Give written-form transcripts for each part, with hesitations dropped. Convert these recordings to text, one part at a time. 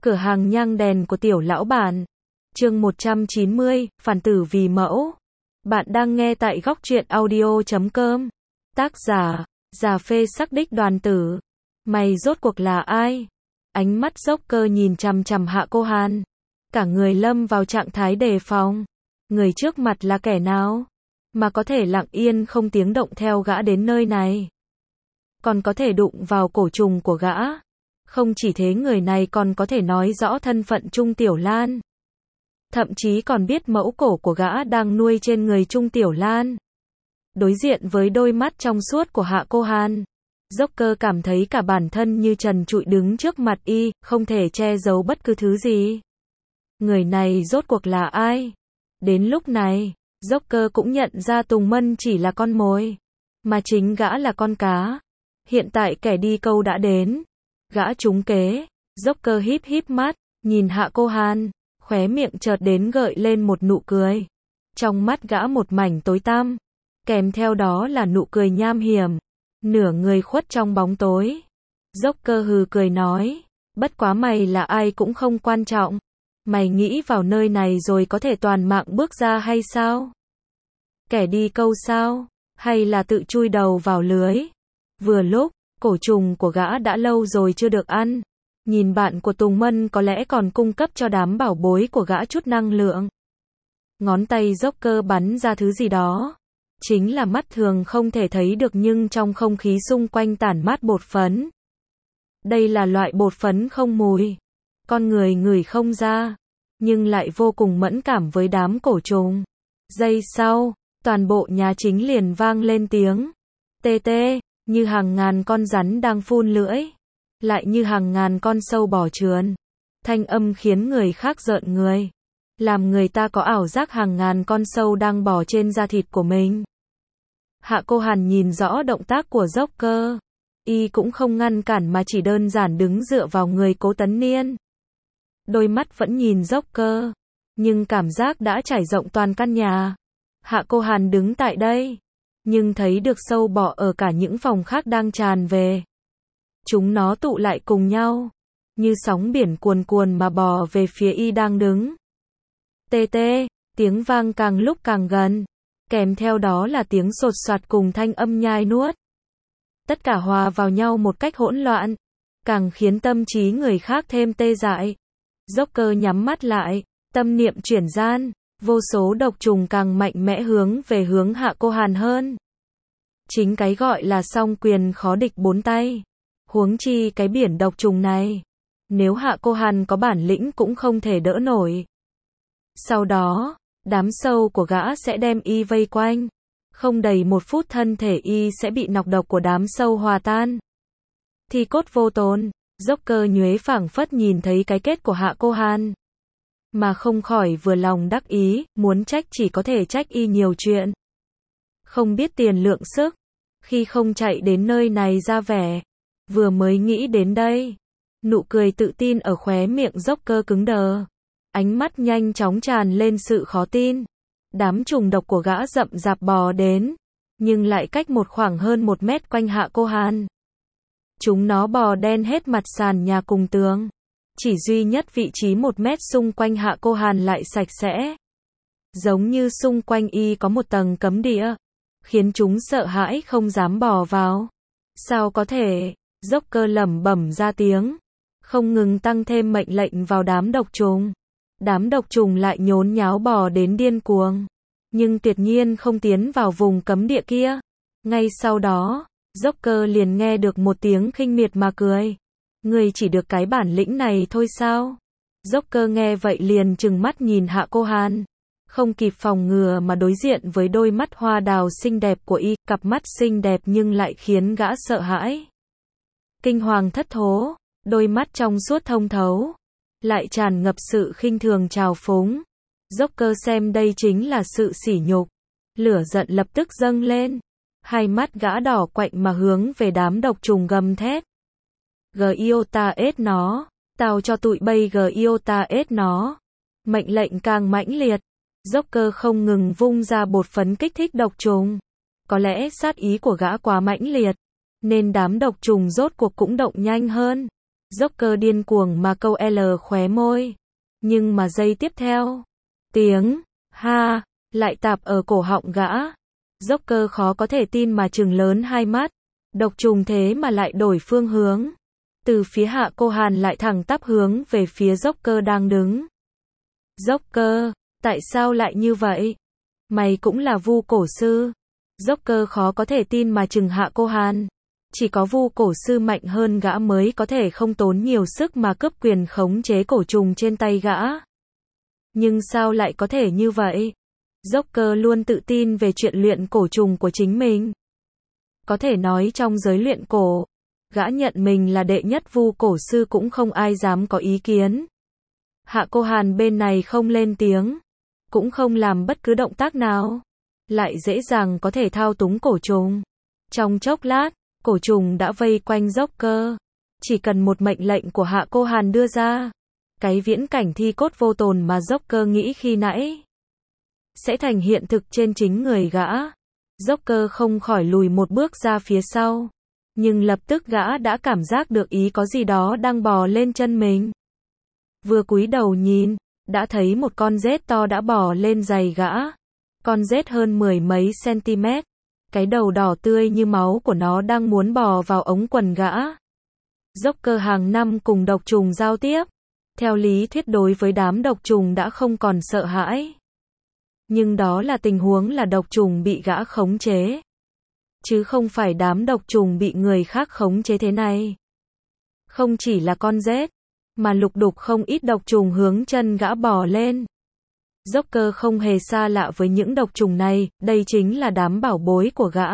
Cửa hàng nhang đèn của tiểu lão bản. Chương 190, phản tử vì mẫu. Bạn đang nghe tại góc truyện audio.com. Tác giả, Già Phê Sắc Đích Đoàn Tử. Mày rốt cuộc là ai? Ánh mắt Joker nhìn chằm chằm Hạ Cô Hàn. Cả người lâm vào trạng thái đề phòng. Người trước mặt là kẻ nào? Mà có thể lặng yên không tiếng động theo gã đến nơi này. Còn có thể đụng vào cổ trùng của gã. Không chỉ thế, người này còn có thể nói rõ thân phận Trung Tiểu Lan. Thậm chí còn biết mẫu cổ của gã đang nuôi trên người Trung Tiểu Lan. Đối diện với đôi mắt trong suốt của Hạ Cô Hàn, Joker cảm thấy cả bản thân như trần trụi đứng trước mặt y, không thể che giấu bất cứ thứ gì. Người này rốt cuộc là ai? Đến lúc này, Joker cũng nhận ra Tùng Mân chỉ là con mồi, mà chính gã là con cá. Hiện tại kẻ đi câu đã đến. Gã trúng kế. Joker híp híp mắt, nhìn Hạ Cô Hàn, khóe miệng chợt đến gợi lên một nụ cười. Trong mắt gã một mảnh tối tăm, kèm theo đó là nụ cười nham hiểm, nửa người khuất trong bóng tối. Joker hừ cười nói, bất quá mày là ai cũng không quan trọng. Mày nghĩ vào nơi này rồi có thể toàn mạng bước ra hay sao? Kẻ đi câu sao? Hay là tự chui đầu vào lưới? Vừa lúc, cổ trùng của gã đã lâu rồi chưa được ăn. Nhìn bạn của Tùng Mân có lẽ còn cung cấp cho đám bảo bối của gã chút năng lượng. Ngón tay Joker bắn ra thứ gì đó. Chính là mắt thường không thể thấy được nhưng trong không khí xung quanh tản mát bột phấn. Đây là loại bột phấn không mùi. Con người ngửi không ra, nhưng lại vô cùng mẫn cảm với đám cổ trùng. Giây sau, toàn bộ nhà chính liền vang lên tiếng tê tê, như hàng ngàn con rắn đang phun lưỡi, lại như hàng ngàn con sâu bò trườn. Thanh âm khiến người khác rợn người, làm người ta có ảo giác hàng ngàn con sâu đang bò trên da thịt của mình. Hạ Cô Hàn nhìn rõ động tác của Joker, y cũng không ngăn cản mà chỉ đơn giản đứng dựa vào người Cố Tấn Niên. Đôi mắt vẫn nhìn Joker, nhưng cảm giác đã trải rộng toàn căn nhà. Hạ Cô Hàn đứng tại đây, nhưng thấy được sâu bọ ở cả những phòng khác đang tràn về. Chúng nó tụ lại cùng nhau, như sóng biển cuồn cuồn mà bò về phía y đang đứng. Tê tê, tiếng vang càng lúc càng gần, kèm theo đó là tiếng sột soạt cùng thanh âm nhai nuốt. Tất cả hòa vào nhau một cách hỗn loạn, càng khiến tâm trí người khác thêm tê dại. Joker nhắm mắt lại, tâm niệm chuyển gian, vô số độc trùng càng mạnh mẽ hướng về hướng Hạ Cô Hàn hơn. Chính cái gọi là song quyền khó địch bốn tay. Huống chi cái biển độc trùng này, nếu Hạ Cô Hàn có bản lĩnh cũng không thể đỡ nổi. Sau đó, đám sâu của gã sẽ đem y vây quanh. Không đầy một phút thân thể y sẽ bị nọc độc của đám sâu hòa tan. Thi cốt vô tồn. Joker nhuế phảng phất nhìn thấy cái kết của Hạ Cô Hàn, mà không khỏi vừa lòng đắc ý, muốn trách chỉ có thể trách y nhiều chuyện. Không biết tiền lượng sức, khi không chạy đến nơi này ra vẻ. Vừa mới nghĩ đến đây, nụ cười tự tin ở khóe miệng Joker cứng đờ. Ánh mắt nhanh chóng tràn lên sự khó tin. Đám trùng độc của gã rậm rạp bò đến, nhưng lại cách một khoảng hơn 1 mét quanh Hạ Cô Hàn. Chúng nó bò đen hết mặt sàn nhà cùng tường. Chỉ duy nhất vị trí 1 mét xung quanh Hạ Cô Hàn lại sạch sẽ. Giống như xung quanh y có một tầng cấm địa, khiến chúng sợ hãi không dám bò vào. Sao có thể? Joker lẩm bẩm ra tiếng, không ngừng tăng thêm mệnh lệnh vào đám độc trùng. Đám độc trùng lại nhốn nháo bò đến điên cuồng, nhưng tuyệt nhiên không tiến vào vùng cấm địa kia. Ngay sau đó, Joker liền nghe được một tiếng khinh miệt mà cười. Ngươi chỉ được cái bản lĩnh này thôi sao? Joker nghe vậy liền trừng mắt nhìn Hạ Cô Hàn, không kịp phòng ngừa mà đối diện với đôi mắt hoa đào xinh đẹp của y, cặp mắt xinh đẹp nhưng lại khiến gã sợ hãi. Kinh hoàng thất thố, đôi mắt trong suốt thông thấu, lại tràn ngập sự khinh thường trào phúng. Joker xem đây chính là sự sỉ nhục, lửa giận lập tức dâng lên. Hai mắt gã đỏ quạnh mà hướng về đám độc trùng gầm thét. Giota ết nó, tao cho tụi bay Giota ết nó. Mệnh lệnh càng mãnh liệt, Joker không ngừng vung ra bột phấn kích thích độc trùng. Có lẽ sát ý của gã quá mãnh liệt, nên đám độc trùng rốt cuộc cũng động nhanh hơn. Joker điên cuồng mà câu L khóe môi. Nhưng mà giây tiếp theo, tiếng ha lại tạp ở cổ họng gã. Joker khó có thể tin mà trừng lớn hai mắt. Độc trùng thế mà lại đổi phương hướng. Từ phía Hạ Cô Hàn lại thẳng tắp hướng về phía Joker đang đứng. Joker, tại sao lại như vậy? Mày cũng là vu cổ sư. Joker khó có thể tin mà trừng Hạ Cô Hàn. Chỉ có vu cổ sư mạnh hơn gã mới có thể không tốn nhiều sức mà cướp quyền khống chế cổ trùng trên tay gã. Nhưng sao lại có thể như vậy? Joker luôn tự tin về chuyện luyện cổ trùng của chính mình. Có thể nói trong giới luyện cổ, gã nhận mình là đệ nhất vu cổ sư cũng không ai dám có ý kiến. Hạ Cô Hàn bên này không lên tiếng, cũng không làm bất cứ động tác nào, lại dễ dàng có thể thao túng cổ trùng. Trong chốc lát, cổ trùng đã vây quanh Joker. Chỉ cần một mệnh lệnh của Hạ Cô Hàn đưa ra, cái viễn cảnh thi cốt vô tồn mà Joker nghĩ khi nãy sẽ thành hiện thực trên chính người gã. Joker không khỏi lùi một bước ra phía sau, nhưng lập tức gã đã cảm giác được ý có gì đó đang bò lên chân mình. Vừa cúi đầu nhìn, đã thấy một con rết to đã bò lên giày gã. Con rết hơn 10 mấy cm, cái đầu đỏ tươi như máu của nó đang muốn bò vào ống quần gã. Joker hàng năm cùng độc trùng giao tiếp, theo lý thuyết đối với đám độc trùng đã không còn sợ hãi. Nhưng đó là tình huống là độc trùng bị gã khống chế, chứ không phải đám độc trùng bị người khác khống chế thế này. Không chỉ là con rết, mà lục đục không ít độc trùng hướng chân gã bò lên. Joker không hề xa lạ với những độc trùng này, đây chính là đám bảo bối của gã.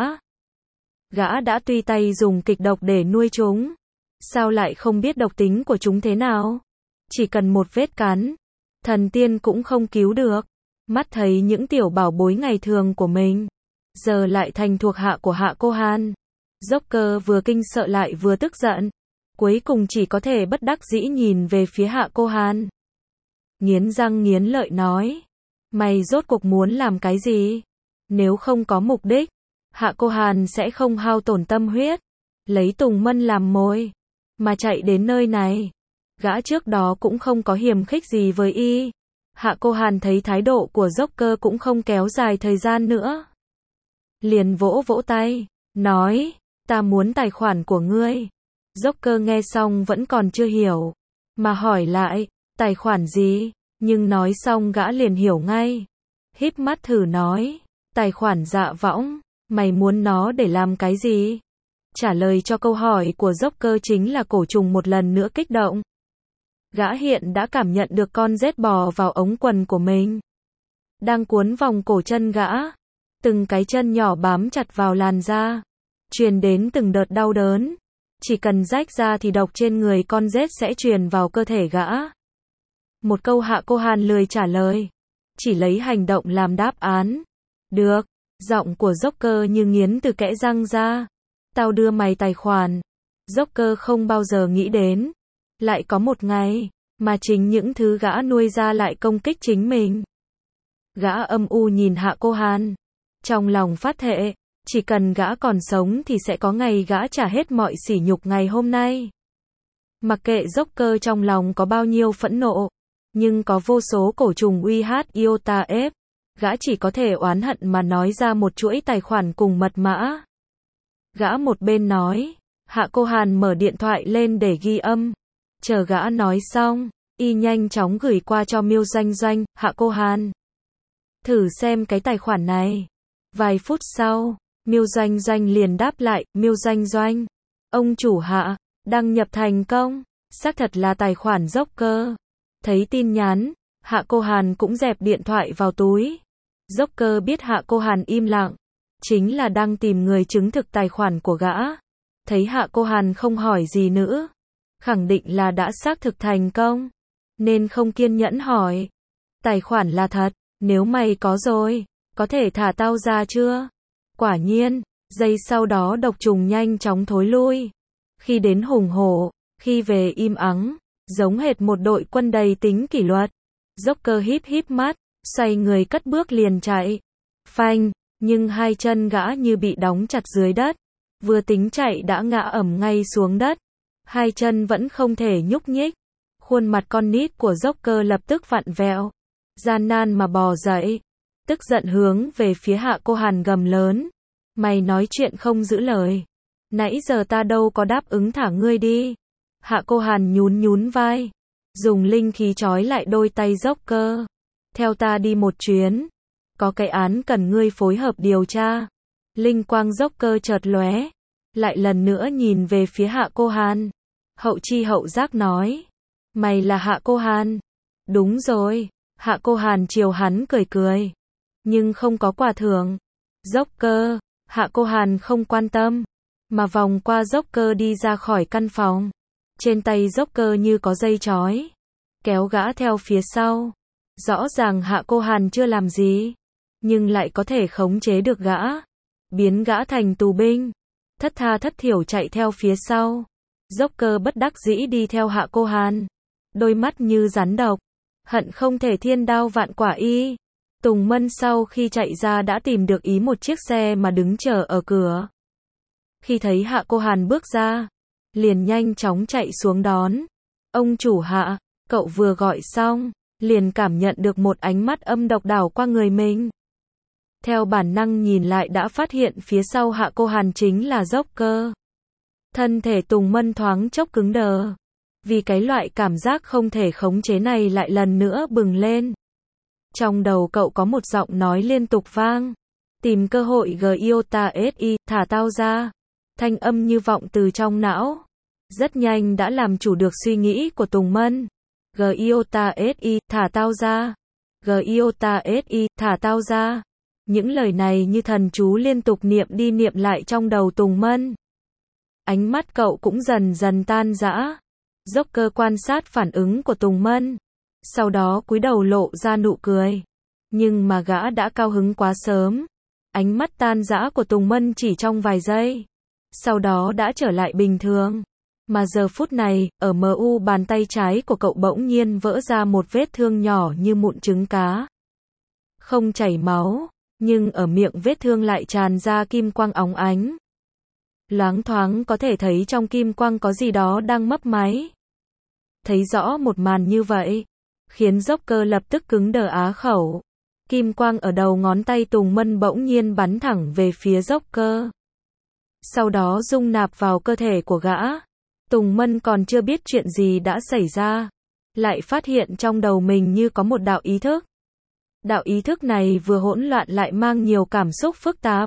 Gã đã tùy tay dùng kịch độc để nuôi chúng. Sao lại không biết độc tính của chúng thế nào? Chỉ cần một vết cắn, thần tiên cũng không cứu được. Mắt thấy những tiểu bảo bối ngày thường của mình, giờ lại thành thuộc hạ của Hạ Cô Hàn. Joker vừa kinh sợ lại vừa tức giận. Cuối cùng chỉ có thể bất đắc dĩ nhìn về phía Hạ Cô Hàn. Nghiến răng nghiến lợi nói, mày rốt cuộc muốn làm cái gì? Nếu không có mục đích, Hạ Cô Hàn sẽ không hao tổn tâm huyết, lấy Tùng Mân làm mồi, mà chạy đến nơi này. Gã trước đó cũng không có hiềm khích gì với y. Hạ Cô Hàn thấy thái độ của Joker cũng không kéo dài thời gian nữa. Liền vỗ vỗ tay, nói, ta muốn tài khoản của ngươi. Joker nghe xong vẫn còn chưa hiểu, mà hỏi lại, tài khoản gì? Nhưng nói xong gã liền hiểu ngay. Híp mắt thử nói, tài khoản Dạ Võng, mày muốn nó để làm cái gì? Trả lời cho câu hỏi của Joker chính là cổ trùng một lần nữa kích động. Gã hiện đã cảm nhận được con rết bò vào ống quần của mình, đang cuốn vòng cổ chân gã. Từng cái chân nhỏ bám chặt vào làn da, truyền đến từng đợt đau đớn. Chỉ cần rách ra thì độc trên người con rết sẽ truyền vào cơ thể gã. Một câu Hạ Cô Hàn lười trả lời, chỉ lấy hành động làm đáp án. Được, giọng của Joker như nghiến từ kẽ răng ra. Tao đưa mày tài khoản. Joker không bao giờ nghĩ đến, lại có một ngày, mà chính những thứ gã nuôi ra lại công kích chính mình. Gã âm u nhìn Hạ Cô Hàn, trong lòng phát thệ, chỉ cần gã còn sống thì sẽ có ngày gã trả hết mọi sỉ nhục ngày hôm nay. Mặc kệ Joker trong lòng có bao nhiêu phẫn nộ, nhưng có vô số cổ trùng uy hát iota ép, gã chỉ có thể oán hận mà nói ra một chuỗi tài khoản cùng mật mã. Gã một bên nói, Hạ Cô Hàn mở điện thoại lên để ghi âm. Chờ gã nói xong, y nhanh chóng gửi qua cho Miêu Doanh Doanh, Hạ Cô Hàn, thử xem cái tài khoản này. Vài phút sau, Miêu Doanh Doanh liền đáp lại, Miêu Doanh Doanh, ông chủ Hạ, đăng nhập thành công, xác thật là tài khoản Joker. Thấy tin nhắn, Hạ Cô Hàn cũng dẹp điện thoại vào túi. Joker biết Hạ Cô Hàn im lặng, chính là đang tìm người chứng thực tài khoản của gã. Thấy Hạ Cô Hàn không hỏi gì nữa, khẳng định là đã xác thực thành công, nên không kiên nhẫn hỏi. Tài khoản là thật, nếu mày có rồi, có thể thả tao ra chưa? Quả nhiên, giây sau đó độc trùng nhanh chóng thối lui. Khi đến hùng hổ, khi về im ắng, giống hệt một đội quân đầy tính kỷ luật. Joker híp híp mắt, xoay người cất bước liền chạy. Phanh, nhưng hai chân gã như bị đóng chặt dưới đất. Vừa tính chạy đã ngã ầm ngay xuống đất. Hai chân vẫn không thể nhúc nhích. Khuôn mặt con nít của Joker lập tức vặn vẹo. Gian nan mà bò dậy. Tức giận hướng về phía Hạ Cô Hàn gầm lớn. Mày nói chuyện không giữ lời. Nãy giờ ta đâu có đáp ứng thả ngươi đi. Hạ Cô Hàn nhún nhún vai. Dùng linh khí trói lại đôi tay Joker. Theo ta đi một chuyến. Có cái án cần ngươi phối hợp điều tra. Linh quang Joker chợt lóe. Lại lần nữa nhìn về phía Hạ Cô Hàn. Hậu chi hậu giác nói. Mày là Hạ Cô Hàn. Đúng rồi. Hạ Cô Hàn chiều hắn cười cười. Nhưng không có quà thưởng. Joker. Hạ Cô Hàn không quan tâm. Mà vòng qua Joker đi ra khỏi căn phòng. Trên tay Joker như có dây trói. Kéo gã theo phía sau. Rõ ràng Hạ Cô Hàn chưa làm gì. Nhưng lại có thể khống chế được gã. Biến gã thành tù binh. Thất tha thất thiểu chạy theo phía sau. Joker bất đắc dĩ đi theo Hạ Cô Hàn. Đôi mắt như rắn độc. Hận không thể thiên đao vạn quả y. Tùng Mân sau khi chạy ra đã tìm được ý một chiếc xe mà đứng chờ ở cửa. Khi thấy Hạ Cô Hàn bước ra, liền nhanh chóng chạy xuống đón. Ông chủ Hạ, cậu vừa gọi xong, liền cảm nhận được một ánh mắt âm độc đảo qua người mình. Theo bản năng nhìn lại đã phát hiện phía sau Hạ Cô Hàn chính là Joker. Thân thể Tùng Mân thoáng chốc cứng đờ. Vì cái loại cảm giác không thể khống chế này lại lần nữa bừng lên. Trong đầu cậu có một giọng nói liên tục vang. Tìm cơ hội Giota SI, thả tao ra. Thanh âm như vọng từ trong não. Rất nhanh đã làm chủ được suy nghĩ của Tùng Mân. Giota SI, thả tao ra. Giota SI, thả tao ra. Những lời này như thần chú liên tục niệm đi niệm lại trong đầu Tùng Mân. Ánh mắt cậu cũng dần dần tan rã. Joker quan sát phản ứng của Tùng Mân. Sau đó cúi đầu lộ ra nụ cười. Nhưng mà gã đã cao hứng quá sớm. Ánh mắt tan rã của Tùng Mân chỉ trong vài giây. Sau đó đã trở lại bình thường. Mà giờ phút này, ở MU bàn tay trái của cậu bỗng nhiên vỡ ra một vết thương nhỏ như mụn trứng cá. Không chảy máu, nhưng ở miệng vết thương lại tràn ra kim quang óng ánh. Loáng thoáng có thể thấy trong kim quang có gì đó đang mấp máy. Thấy rõ một màn như vậy, khiến Joker lập tức cứng đờ á khẩu. Kim quang ở đầu ngón tay Tùng Mân bỗng nhiên bắn thẳng về phía Joker. Sau đó dung nạp vào cơ thể của gã. Tùng Mân còn chưa biết chuyện gì đã xảy ra. Lại phát hiện trong đầu mình như có một đạo ý thức. Đạo ý thức này vừa hỗn loạn lại mang nhiều cảm xúc phức tạp.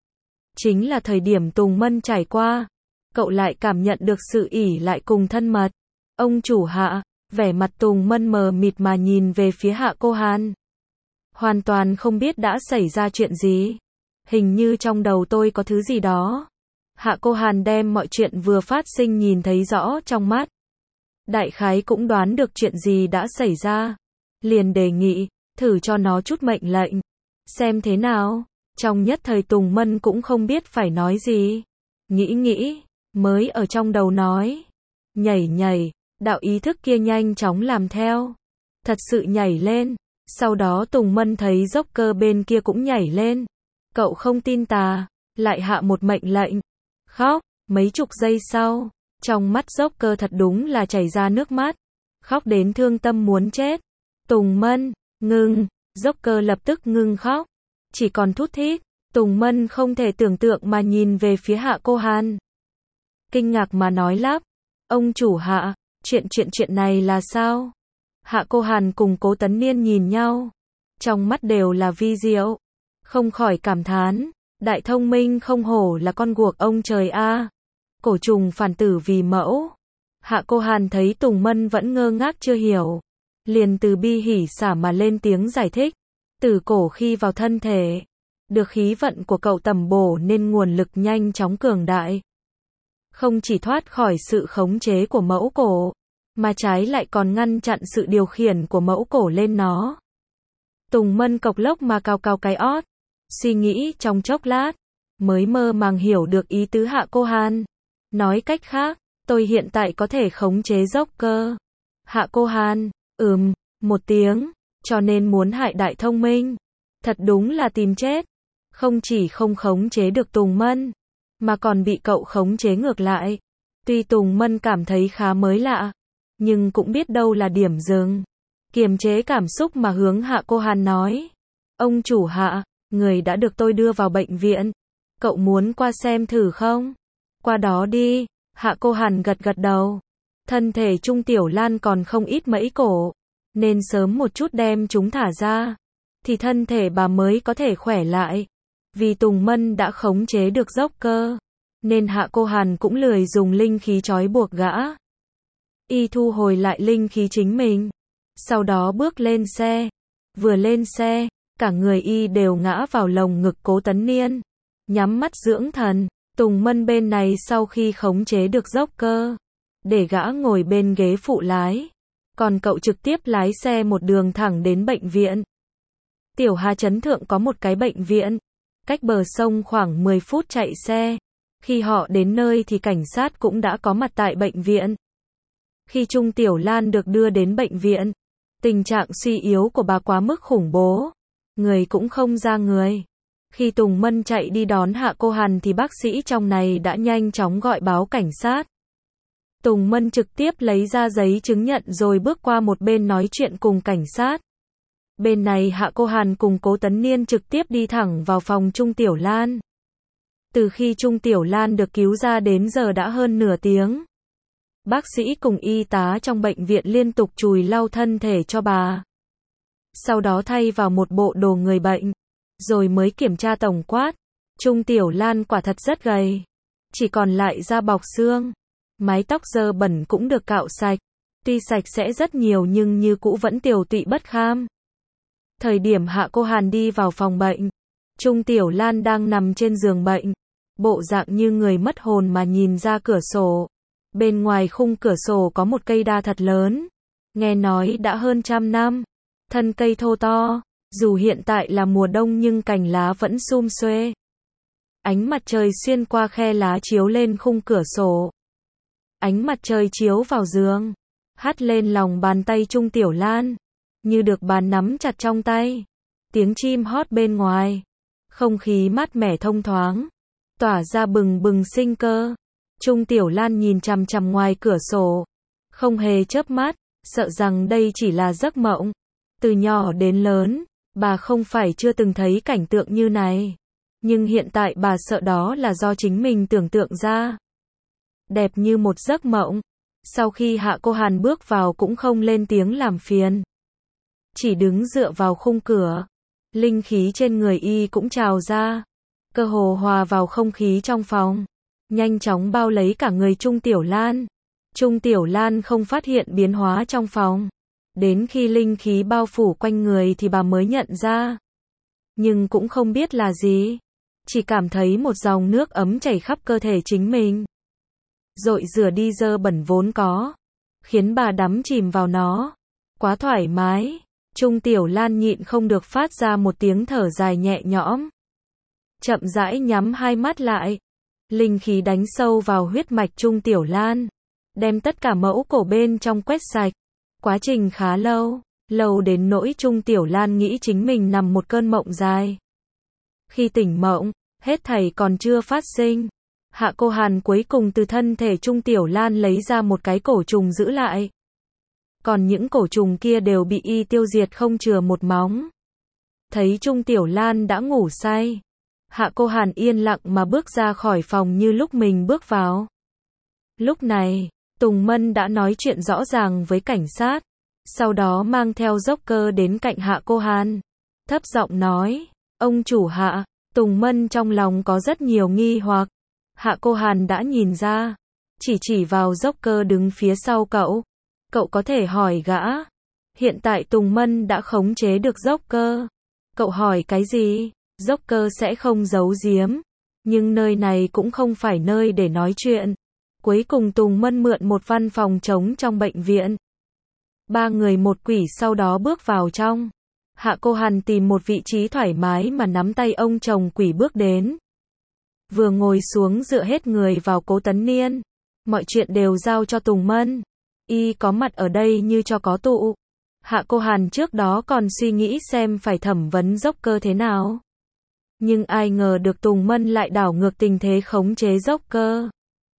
Chính là thời điểm Tùng Mân trải qua. Cậu lại cảm nhận được sự ỷ lại cùng thân mật. Ông chủ Hạ, vẻ mặt Tùng Mân mờ mịt mà nhìn về phía Hạ Cô Hàn. Hoàn toàn không biết đã xảy ra chuyện gì. Hình như trong đầu tôi có thứ gì đó. Hạ Cô Hàn đem mọi chuyện vừa phát sinh nhìn thấy rõ trong mắt. Đại khái cũng đoán được chuyện gì đã xảy ra. Liền đề nghị, thử cho nó chút mệnh lệnh. Xem thế nào. Trong nhất thời Tùng Mân cũng không biết phải nói gì. Nghĩ, mới ở trong đầu nói. Nhảy, đạo ý thức kia nhanh chóng làm theo. Thật sự nhảy lên. Sau đó Tùng Mân thấy Joker bên kia cũng nhảy lên. Cậu không tin tà, lại hạ một mệnh lệnh. Khóc, mấy chục giây sau, trong mắt Joker thật đúng là chảy ra nước mắt. Khóc đến thương tâm muốn chết. Tùng Mân, ngừng, Joker lập tức ngừng khóc. Chỉ còn thút thít, Tùng Mân không thể tưởng tượng mà nhìn về phía Hạ Cô Hàn. Kinh ngạc mà nói lắp. Ông chủ Hạ, chuyện này là sao? Hạ Cô Hàn cùng Cố Tấn Niên nhìn nhau. Trong mắt đều là vi diệu. Không khỏi cảm thán. Đại thông minh không hổ là con guộc ông trời a. Cổ trùng phản tử vì mẫu. Hạ Cô Hàn thấy Tùng Mân vẫn ngơ ngác chưa hiểu. Liền từ bi hỉ xả mà lên tiếng giải thích. Từ cổ khi vào thân thể. Được khí vận của cậu tầm bổ nên nguồn lực nhanh chóng cường đại. Không chỉ thoát khỏi sự khống chế của mẫu cổ. Mà trái lại còn ngăn chặn sự điều khiển của mẫu cổ lên nó. Tùng Mân cộc lốc mà cào cái ót. Suy nghĩ trong chốc lát. Mới mơ màng hiểu được ý tứ Hạ Cô Hàn. Nói cách khác, tôi hiện tại có thể khống chế Joker. Hạ Cô Hàn, một tiếng. Cho nên muốn hại Đại thông minh. Thật đúng là tìm chết. Không chỉ không khống chế được Tùng Mân. Mà còn bị cậu khống chế ngược lại. Tuy Tùng Mân cảm thấy khá mới lạ, nhưng cũng biết đâu là điểm dừng. Kiềm chế cảm xúc mà hướng Hạ Cô Hàn nói. Ông chủ Hạ, người đã được tôi đưa vào bệnh viện. Cậu muốn qua xem thử không? Qua đó đi. Hạ Cô Hàn gật gật đầu. Thân thể Trung Tiểu Lan còn không ít mẩy cổ, nên sớm một chút đem chúng thả ra, thì thân thể bà mới có thể khỏe lại. Vì Tùng Mân đã khống chế được dốc cơ, nên Hạ Cô Hàn cũng lười dùng linh khí trói buộc gã. Y thu hồi lại linh khí chính mình, sau đó bước lên xe. Vừa lên xe, cả người Y đều ngã vào lồng ngực Cố Tấn Niên, nhắm mắt dưỡng thần. Tùng Mân bên này sau khi khống chế được dốc cơ, để gã ngồi bên ghế phụ lái, còn cậu trực tiếp lái xe một đường thẳng đến bệnh viện. Tiểu Hà Trấn Thượng có một cái bệnh viện, cách bờ sông khoảng 10 phút chạy xe. Khi họ đến nơi thì cảnh sát cũng đã có mặt tại bệnh viện. Khi Trung Tiểu Lan được đưa đến bệnh viện, tình trạng suy yếu của bà quá mức khủng bố, người cũng không ra người. Khi Tùng Mân chạy đi đón Hạ Cô Hàn thì bác sĩ trong này đã nhanh chóng gọi báo cảnh sát. Tùng Mân trực tiếp lấy ra giấy chứng nhận rồi bước qua một bên nói chuyện cùng cảnh sát. Bên này Hạ Cô Hàn cùng Cố Tấn Niên trực tiếp đi thẳng vào phòng Trung Tiểu Lan. Từ khi Trung Tiểu Lan được cứu ra đến giờ đã hơn nửa tiếng. Bác sĩ cùng y tá trong bệnh viện liên tục chùi lau thân thể cho bà. Sau đó thay vào một bộ đồ người bệnh, rồi mới kiểm tra tổng quát. Trung Tiểu Lan quả thật rất gầy, chỉ còn lại da bọc xương. Mái tóc dơ bẩn cũng được cạo sạch, tuy sạch sẽ rất nhiều nhưng như cũ vẫn tiều tụy bất kham. Thời điểm Hạ Cô Hàn đi vào phòng bệnh, Trung Tiểu Lan đang nằm trên giường bệnh, bộ dạng như người mất hồn mà nhìn ra cửa sổ. Bên ngoài khung cửa sổ có một cây đa thật lớn, nghe nói đã hơn 100 năm. Thân cây thô to, dù hiện tại là mùa đông nhưng cành lá vẫn sum xuê. Ánh mặt trời xuyên qua khe lá chiếu lên khung cửa sổ. Ánh mặt trời chiếu vào giường, hắt lên lòng bàn tay Trung Tiểu Lan, như được bà nắm chặt trong tay. Tiếng chim hót bên ngoài, không khí mát mẻ thông thoáng, tỏa ra bừng bừng sinh cơ. Trung Tiểu Lan nhìn chằm chằm ngoài cửa sổ, không hề chớp mắt, sợ rằng đây chỉ là giấc mộng. Từ nhỏ đến lớn, bà không phải chưa từng thấy cảnh tượng như này, nhưng hiện tại bà sợ đó là do chính mình tưởng tượng ra. Đẹp như một giấc mộng. Sau khi Hạ Cô Hàn bước vào cũng không lên tiếng làm phiền, chỉ đứng dựa vào khung cửa. Linh khí trên người y cũng trào ra, cơ hồ hòa vào không khí trong phòng, nhanh chóng bao lấy cả người Trung Tiểu Lan. Trung Tiểu Lan không phát hiện biến hóa trong phòng, đến khi linh khí bao phủ quanh người thì bà mới nhận ra. Nhưng cũng không biết là gì, chỉ cảm thấy một dòng nước ấm chảy khắp cơ thể chính mình, dội rửa đi dơ bẩn vốn có, khiến bà đắm chìm vào nó. Quá thoải mái. Trung Tiểu Lan nhịn không được phát ra một tiếng thở dài nhẹ nhõm. Chậm rãi nhắm hai mắt lại. Linh khí đánh sâu vào huyết mạch Trung Tiểu Lan, đem tất cả mẫu cổ bên trong quét sạch. Quá trình khá lâu, lâu đến nỗi Trung Tiểu Lan nghĩ chính mình nằm một cơn mộng dài. Khi tỉnh mộng, hết thảy còn chưa phát sinh. Hạ Cô Hàn cuối cùng từ thân thể Trung Tiểu Lan lấy ra một cái cổ trùng giữ lại. Còn những cổ trùng kia đều bị y tiêu diệt không chừa một móng. Thấy Trung Tiểu Lan đã ngủ say, Hạ Cô Hàn yên lặng mà bước ra khỏi phòng như lúc mình bước vào. Lúc này, Tùng Mân đã nói chuyện rõ ràng với cảnh sát, sau đó mang theo dốc cơ đến cạnh Hạ Cô Hàn, thấp giọng nói, ông chủ Hạ. Tùng Mân trong lòng có rất nhiều nghi hoặc. Hạ Cô Hàn đã nhìn ra, chỉ vào dốc cơ đứng phía sau cậu. Cậu có thể hỏi gã. Hiện tại Tùng Mân đã khống chế được dốc cơ. Cậu hỏi cái gì? Dốc cơ sẽ không giấu giếm. Nhưng nơi này cũng không phải nơi để nói chuyện. Cuối cùng Tùng Mân mượn một văn phòng trống trong bệnh viện. 3 người một quỷ sau đó bước vào trong. Hạ Cô Hàn tìm một vị trí thoải mái mà nắm tay ông chồng quỷ bước đến. Vừa ngồi xuống dựa hết người vào Cố Tấn Niên. Mọi chuyện đều giao cho Tùng Mân. Y có mặt ở đây như cho có tụ. Hạ Cô Hàn trước đó còn suy nghĩ xem phải thẩm vấn dốc cơ thế nào. Nhưng ai ngờ được Tùng Mân lại đảo ngược tình thế khống chế dốc cơ.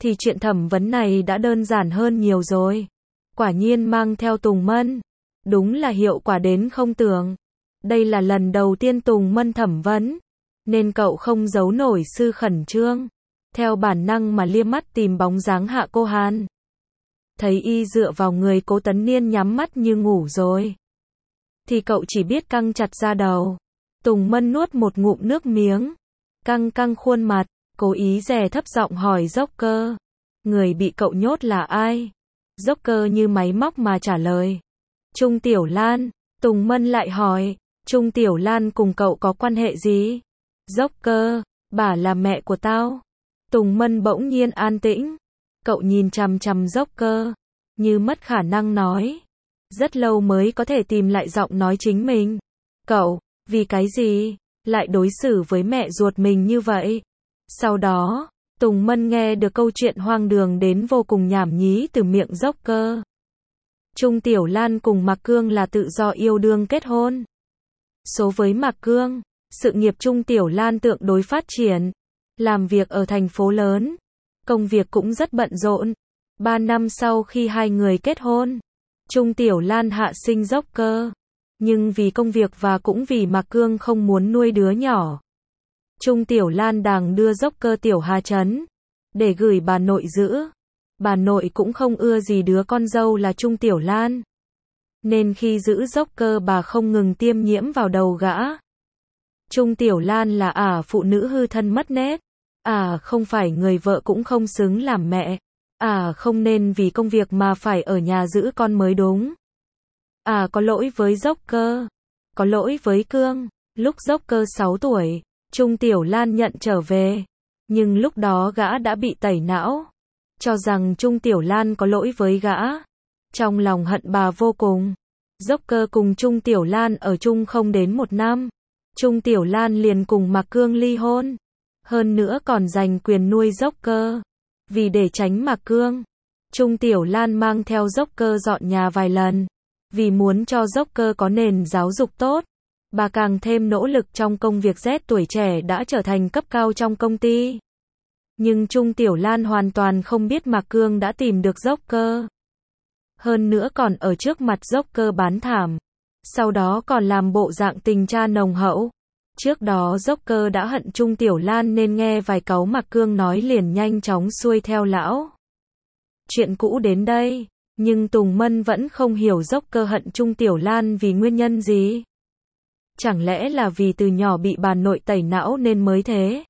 thì chuyện thẩm vấn này đã đơn giản hơn nhiều rồi. Quả nhiên mang theo Tùng Mân. Đúng là hiệu quả đến không tưởng. Đây là lần đầu tiên Tùng Mân thẩm vấn, nên cậu không giấu nổi sự khẩn trương. Theo bản năng mà liếc mắt tìm bóng dáng Hạ Cô Hàn. Thấy y dựa vào người Cố Tấn Niên nhắm mắt như ngủ rồi, thì cậu chỉ biết căng chặt da đầu. Tùng Mân nuốt một ngụm nước miếng, căng căng khuôn mặt, cố ý đè thấp giọng hỏi Joker. Người bị cậu nhốt là ai? Joker như máy móc mà trả lời. Trung Tiểu Lan. Tùng Mân lại hỏi, Trung Tiểu Lan cùng cậu có quan hệ gì? Joker, bà là mẹ của tao. Tùng Mân bỗng nhiên an tĩnh. Cậu nhìn chằm chằm Joker, như mất khả năng nói. Rất lâu mới có thể tìm lại giọng nói chính mình. Cậu, vì cái gì, lại đối xử với mẹ ruột mình như vậy? Sau đó, Tùng Mân nghe được câu chuyện hoang đường đến vô cùng nhảm nhí từ miệng Joker. Trung Tiểu Lan cùng Mạc Cương là tự do yêu đương kết hôn. Số với Mạc Cương, sự nghiệp Trung Tiểu Lan tương đối phát triển. Làm việc ở thành phố lớn. Công việc cũng rất bận rộn. 3 năm sau khi hai người kết hôn, Trung Tiểu Lan hạ sinh Joker. Nhưng vì công việc và cũng vì Mạc Cương không muốn nuôi đứa nhỏ, Trung Tiểu Lan đành đưa Joker Tiểu Hà Trấn để gửi bà nội giữ. Bà nội cũng không ưa gì đứa con dâu là Trung Tiểu Lan, nên khi giữ Joker bà không ngừng tiêm nhiễm vào đầu gã. Trung Tiểu Lan là phụ nữ hư thân mất nết. Không phải người vợ cũng không xứng làm mẹ. Không nên vì công việc mà phải ở nhà giữ con mới đúng. Có lỗi với Joker. Có lỗi với Cương. Lúc Joker 6 tuổi, Trung Tiểu Lan nhận trở về. Nhưng lúc đó gã đã bị tẩy não. Cho rằng Trung Tiểu Lan có lỗi với gã. Trong lòng hận bà vô cùng. Joker cùng Trung Tiểu Lan ở chung không đến 1 năm. Trung Tiểu Lan liền cùng Mạc Cương ly hôn. Hơn nữa còn giành quyền nuôi Joker. Vì để tránh Mạc Cương, Trung Tiểu Lan mang theo Joker dọn nhà vài lần. Vì muốn cho Joker có nền giáo dục tốt, bà càng thêm nỗ lực trong công việc. Z tuổi trẻ đã trở thành cấp cao trong công ty. Nhưng Trung Tiểu Lan hoàn toàn không biết Mạc Cương đã tìm được Joker. Hơn nữa còn ở trước mặt Joker bán thảm. Sau đó còn làm bộ dạng tình cha nồng hậu. Trước đó Joker đã hận Trung Tiểu Lan nên nghe vài câu Mạc Cương nói liền nhanh chóng xuôi theo lão. Chuyện cũ đến đây, nhưng Tùng Mân vẫn không hiểu Joker hận Trung Tiểu Lan vì nguyên nhân gì. Chẳng lẽ là vì từ nhỏ bị bà nội tẩy não nên mới thế?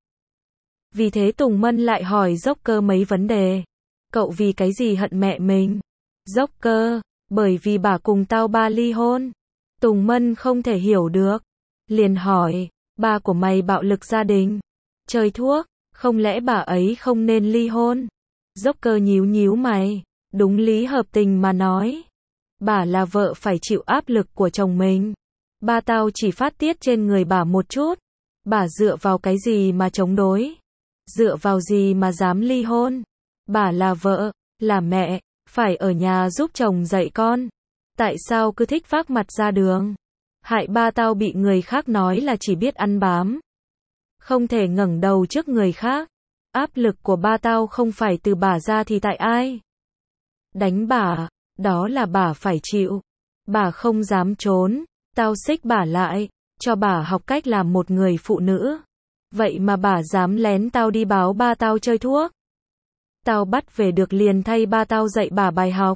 Vì thế Tùng Mân lại hỏi Joker mấy vấn đề. Cậu vì cái gì hận mẹ mình? Joker, bởi vì bà cùng tao ba ly hôn. Tùng Mân không thể hiểu được. Liền hỏi, ba của mày bạo lực gia đình, chơi thuốc, không lẽ bà ấy không nên ly hôn? Joker nhíu nhíu mày, đúng lý hợp tình mà nói. Bà là vợ phải chịu áp lực của chồng mình. Ba tao chỉ phát tiết trên người bà một chút. Bà dựa vào cái gì mà chống đối? Dựa vào gì mà dám ly hôn? Bà là vợ, là mẹ, phải ở nhà giúp chồng dạy con. Tại sao cứ thích vác mặt ra đường? Hại ba tao bị người khác nói là chỉ biết ăn bám, không thể ngẩng đầu trước người khác. Áp lực của ba tao không phải từ bà ra thì tại ai? Đánh bà, đó là bà phải chịu. Bà không dám trốn, tao xích bà lại, cho bà học cách làm một người phụ nữ. Vậy mà bà dám lén tao đi báo ba tao chơi thuốc. Tao bắt về được liền thay ba tao dạy bà bài học.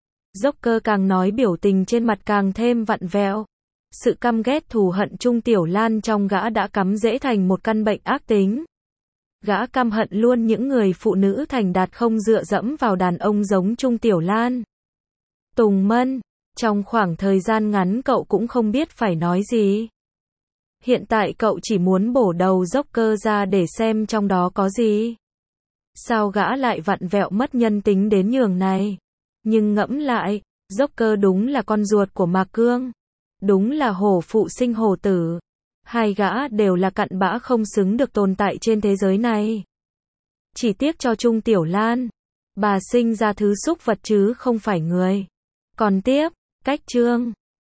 Joker càng nói biểu tình trên mặt càng thêm vặn vẹo. Sự căm ghét thù hận Trung Tiểu Lan trong gã đã cắm rễ thành một căn bệnh ác tính. Gã căm hận luôn những người phụ nữ thành đạt không dựa dẫm vào đàn ông giống Trung Tiểu Lan. Tùng Mân, trong khoảng thời gian ngắn cậu cũng không biết phải nói gì. Hiện tại cậu chỉ muốn bổ đầu Joker ra để xem trong đó có gì. Sao gã lại vặn vẹo mất nhân tính đến nhường này? Nhưng ngẫm lại, Joker đúng là con ruột của Mạc Cương. Đúng là hổ phụ sinh hổ tử. Hai gã đều là cặn bã không xứng được tồn tại trên thế giới này. Chỉ tiếc cho Trung Tiểu Lan. Bà sinh ra thứ súc vật chứ không phải người. Còn tiếp, cách chương.